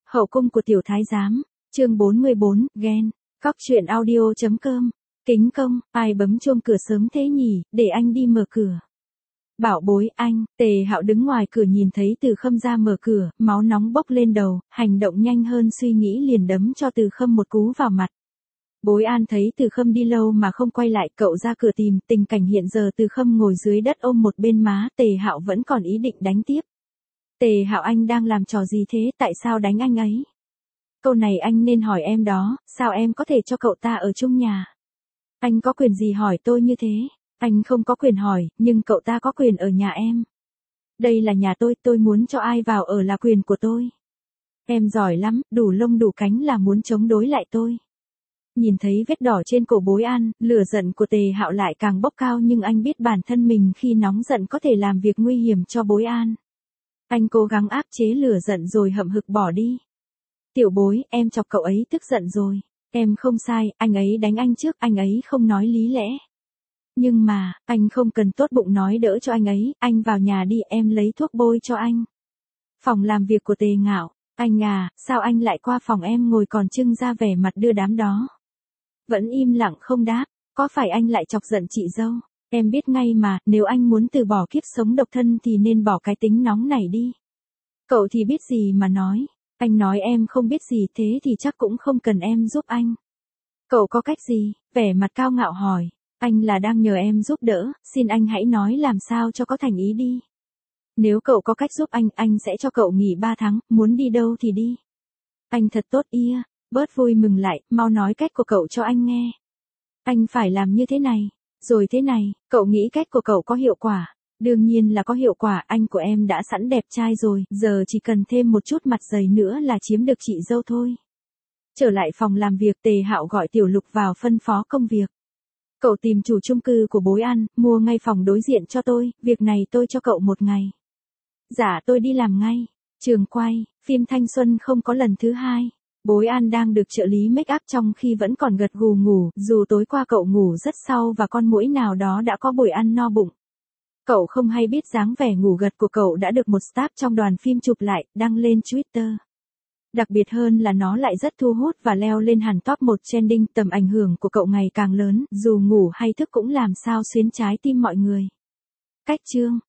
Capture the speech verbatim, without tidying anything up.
Hậu cung của tiểu thái giám, chương bốn mươi bốn, ghen. Cóc truyện audio chấm com. Kính công, ai bấm chuông cửa sớm thế nhỉ, để anh đi mở cửa. Bảo bối, anh. Tề Hạo đứng ngoài cửa nhìn thấy Từ Khâm ra mở cửa, máu nóng bốc lên đầu, hành động nhanh hơn suy nghĩ liền đấm cho Từ Khâm một cú vào mặt. Bối An thấy Từ Khâm đi lâu mà không quay lại, cậu ra cửa tìm, tình cảnh hiện giờ Từ Khâm ngồi dưới đất ôm một bên má, Tề Hạo vẫn còn ý định đánh tiếp. Tề Hạo, anh đang làm trò gì thế, tại sao đánh anh ấy? Câu này anh nên hỏi em đó, sao em có thể cho cậu ta ở chung nhà? Anh có quyền gì hỏi tôi như thế? Anh không có quyền hỏi, nhưng cậu ta có quyền ở nhà em. Đây là nhà tôi, tôi muốn cho ai vào ở là quyền của tôi. Em giỏi lắm, đủ lông đủ cánh là muốn chống đối lại tôi. Nhìn thấy vết đỏ trên cổ Bối An, lửa giận của Tề Hạo lại càng bốc cao, nhưng anh biết bản thân mình khi nóng giận có thể làm việc nguy hiểm cho Bối An. Anh cố gắng áp chế lửa giận rồi hậm hực bỏ đi. Tiểu Bối, em chọc cậu ấy tức giận rồi. Em không sai, anh ấy đánh anh trước, anh ấy không nói lý lẽ. Nhưng mà, anh không cần tốt bụng nói đỡ cho anh ấy, anh vào nhà đi, em lấy thuốc bôi cho anh. Phòng làm việc của Tề Ngạo, anh à, sao anh lại qua phòng em ngồi còn trưng ra vẻ mặt đưa đám đó? Vẫn im lặng không đáp, có phải anh lại chọc giận chị dâu? Em biết ngay mà, nếu anh muốn từ bỏ kiếp sống độc thân thì nên bỏ cái tính nóng này đi. Cậu thì biết gì mà nói, anh nói em không biết gì, thế thì chắc cũng không cần em giúp anh. Cậu có cách gì? Vẻ mặt cao ngạo hỏi, anh là đang nhờ em giúp đỡ, xin anh hãy nói làm sao cho có thành ý đi. Nếu cậu có cách giúp anh, anh sẽ cho cậu nghỉ ba tháng, muốn đi đâu thì đi. Anh thật tốt ia, bớt vui mừng lại, mau nói cách của cậu cho anh nghe. Anh phải làm như thế này, rồi thế này, cậu nghĩ cách của cậu có hiệu quả? Đương nhiên là có hiệu quả, anh của em đã sẵn đẹp trai rồi, giờ chỉ cần thêm một chút mặt dày nữa là chiếm được chị dâu thôi. Trở lại phòng làm việc, Tề Hạo gọi Tiểu Lục vào phân phó công việc. Cậu tìm chủ chung cư của Bối An, mua ngay phòng đối diện cho tôi, việc này tôi cho cậu một ngày. Dạ tôi đi làm ngay. Trường quay, phim thanh xuân không có lần thứ hai. Bối An đang được trợ lý make up trong khi vẫn còn gật gù ngủ, dù tối qua cậu ngủ rất sau và con muỗi nào đó đã có buổi ăn no bụng. Cậu không hay biết dáng vẻ ngủ gật của cậu đã được một staff trong đoàn phim chụp lại, đăng lên Twitter. Đặc biệt hơn là nó lại rất thu hút và leo lên hẳn top một trending, tầm ảnh hưởng của cậu ngày càng lớn, dù ngủ hay thức cũng làm sao xuyến trái tim mọi người. Cách chương